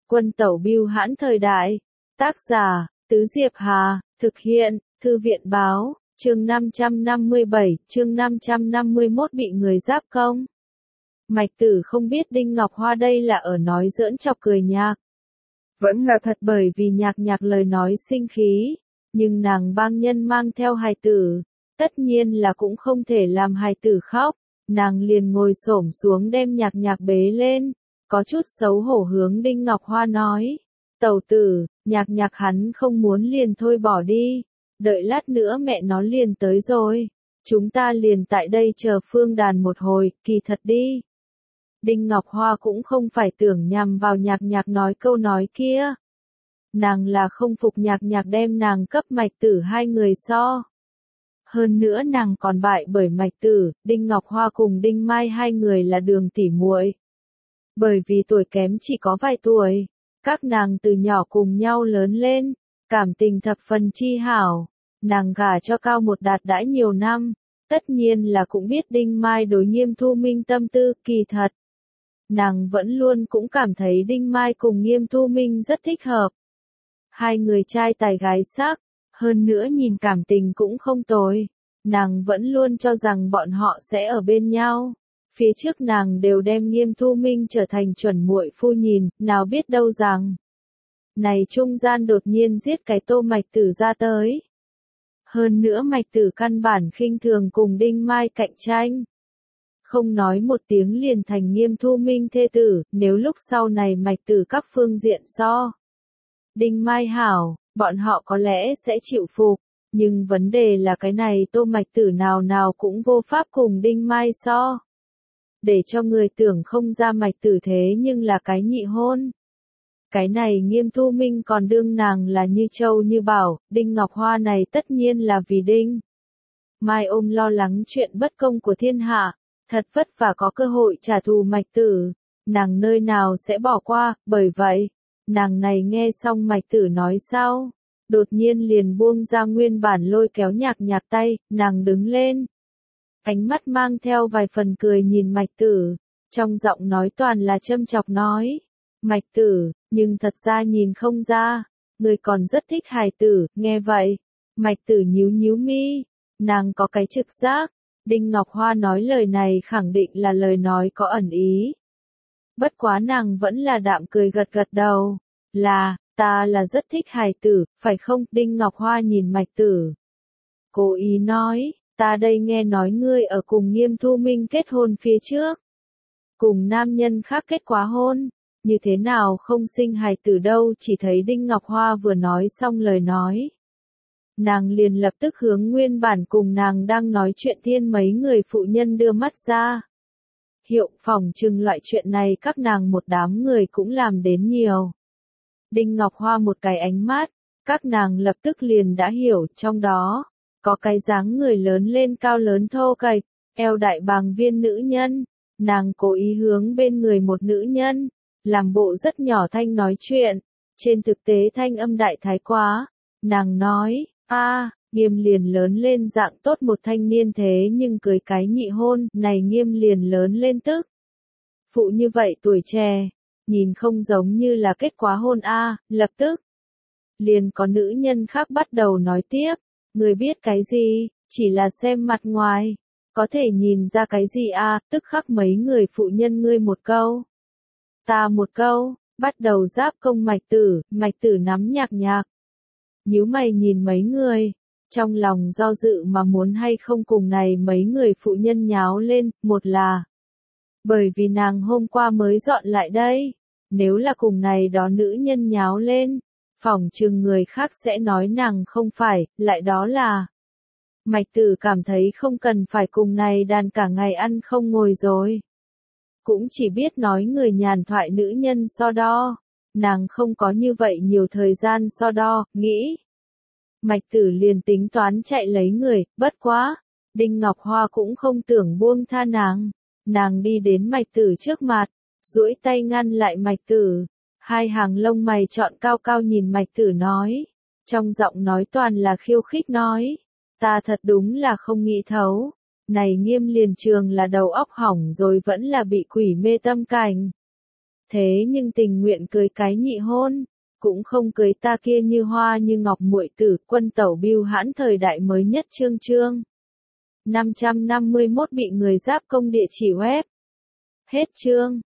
Quân tẩu bưu hãn thời đại. Tác giả, Tứ Diệp Hà, thực hiện, Thư viện báo, chương 557, chương 551 bị người giáp công. Mạch Tử không biết Đinh Ngọc Hoa đây là ở nói giỡn chọc cười nhạc. Vẫn là thật bởi vì nhạc lời nói sinh khí, nhưng nàng bang nhân mang theo hài tử, tất nhiên là cũng không thể làm hài tử khóc, nàng liền ngồi xổm xuống đem nhạc bế lên, có chút xấu hổ hướng Đinh Ngọc Hoa nói, tẩu tử, nhạc hắn không muốn liền thôi bỏ đi, đợi lát nữa mẹ nó liền tới rồi, chúng ta liền tại đây chờ Phương Đàn một hồi, kỳ thật đi. Đinh Ngọc Hoa cũng không phải tưởng nhằm vào nhạc nói câu nói kia. Nàng là không phục nhạc đem nàng cấp Mạch Tử hai người so. Hơn nữa nàng còn bại bởi Mạch Tử, Đinh Ngọc Hoa cùng Đinh Mai hai người là đường tỉ muội. Bởi vì tuổi kém chỉ có vài tuổi, các nàng từ nhỏ cùng nhau lớn lên, cảm tình thập phần chi hảo. Nàng gả cho Cao Một Đạt đã nhiều năm, tất nhiên là cũng biết Đinh Mai đối Nghiêm Thu Minh tâm tư, kỳ thật. Nàng vẫn luôn cũng cảm thấy Đinh Mai cùng Nghiêm Thu Minh rất thích hợp. Hai người trai tài gái sắc, hơn nữa nhìn cảm tình cũng không tồi. Nàng vẫn luôn cho rằng bọn họ sẽ ở bên nhau. Phía trước nàng đều đem Nghiêm Thu Minh trở thành chuẩn muội phu nhìn, nào biết đâu rằng. Này trung gian đột nhiên giết cái Tô Mạch Tử ra tới. Hơn nữa Mạch Tử căn bản khinh thường cùng Đinh Mai cạnh tranh. Không nói một tiếng liền thành Nghiêm Thu Minh thê tử, nếu lúc sau này Mạch Tử các phương diện so. Đinh Mai hảo, bọn họ có lẽ sẽ chịu phục, nhưng vấn đề là cái này Tô Mạch Tử nào cũng vô pháp cùng Đinh Mai so. Để cho người tưởng không ra Mạch Tử thế nhưng là cái nhị hôn. Cái này Nghiêm Thu Minh còn đương nàng là như châu như bảo, Đinh Ngọc Hoa này tất nhiên là vì Đinh Mai ôm lo lắng chuyện bất công của thiên hạ. Thật vất vả có cơ hội trả thù Mạch Tử, nàng nơi nào sẽ bỏ qua, bởi vậy, nàng này nghe xong Mạch Tử nói sau, đột nhiên liền buông ra nguyên bản lôi kéo nhạc tay, nàng đứng lên. Ánh mắt mang theo vài phần cười nhìn Mạch Tử, trong giọng nói toàn là châm chọc nói, Mạch Tử, nhưng thật ra nhìn không ra, người còn rất thích hài tử, nghe vậy, Mạch Tử nhíu mi, nàng có cái trực giác. Đinh Ngọc Hoa nói lời này khẳng định là lời nói có ẩn ý. Bất quá nàng vẫn là đạm cười gật đầu. Ta là rất thích hài tử, phải không? Đinh Ngọc Hoa nhìn Mạch Tử. Cố ý nói, ta đây nghe nói ngươi ở cùng Nghiêm Thu Minh kết hôn phía trước. Cùng nam nhân khác kết quá hôn, như thế nào không sinh hài tử đâu, chỉ thấy Đinh Ngọc Hoa vừa nói xong lời nói. Nàng liền lập tức hướng nguyên bản cùng nàng đang nói chuyện thiên mấy người phụ nhân đưa mắt ra. Hiệu phỏng chừng loại chuyện này các nàng một đám người cũng làm đến nhiều. Đinh Ngọc Hoa một cái ánh mắt, các nàng lập tức liền đã hiểu, trong đó, có cái dáng người lớn lên cao lớn thô kệch, eo đại bàng viên nữ nhân, nàng cố ý hướng bên người một nữ nhân, làm bộ rất nhỏ thanh nói chuyện, trên thực tế thanh âm đại thái quá, nàng nói, Nghiêm liền lớn lên dạng tốt một thanh niên thế nhưng cưới cái nhị hôn, này Nghiêm liền lớn lên tức. Phụ như vậy tuổi trẻ, nhìn không giống như là kết quả hôn lập tức. Liền có nữ nhân khác bắt đầu nói tiếp, người biết cái gì, chỉ là xem mặt ngoài, có thể nhìn ra cái gì tức khắc mấy người phụ nhân ngươi một câu. Ta một câu, bắt đầu giáp công Mạch Tử nắm nhạc. Nhíu mày nhìn mấy người, trong lòng do dự mà muốn hay không cùng này mấy người phụ nhân nháo lên, một là bởi vì nàng hôm qua mới dọn lại đây, nếu là cùng này đó nữ nhân nháo lên, phỏng chừng người khác sẽ nói nàng không phải, lại đó là Mạch Tử cảm thấy không cần phải cùng này đàn cả ngày ăn không ngồi rồi. Cũng chỉ biết nói người nhàn thoại nữ nhân so đo, nàng không có như vậy nhiều thời gian so đo, nghĩ. Mạch Tử liền tính toán chạy lấy người, bất quá. Đinh Ngọc Hoa cũng không tưởng buông tha nàng đi đến Mạch Tử trước mặt, duỗi tay ngăn lại Mạch Tử. Hai hàng lông mày trọn cao nhìn Mạch Tử nói, trong giọng nói toàn là khiêu khích nói, ta thật đúng là không nghĩ thấu, này Nghiêm liền trường là đầu óc hỏng rồi vẫn là bị quỷ mê tâm cảnh. Thế nhưng tình nguyện cưới cái nhị hôn, cũng không cưới ta kia như hoa như ngọc muội tử, quân tẩu bưu hãn thời đại mới nhất chương 551 bị người giáp công địa chỉ web. Hết chương.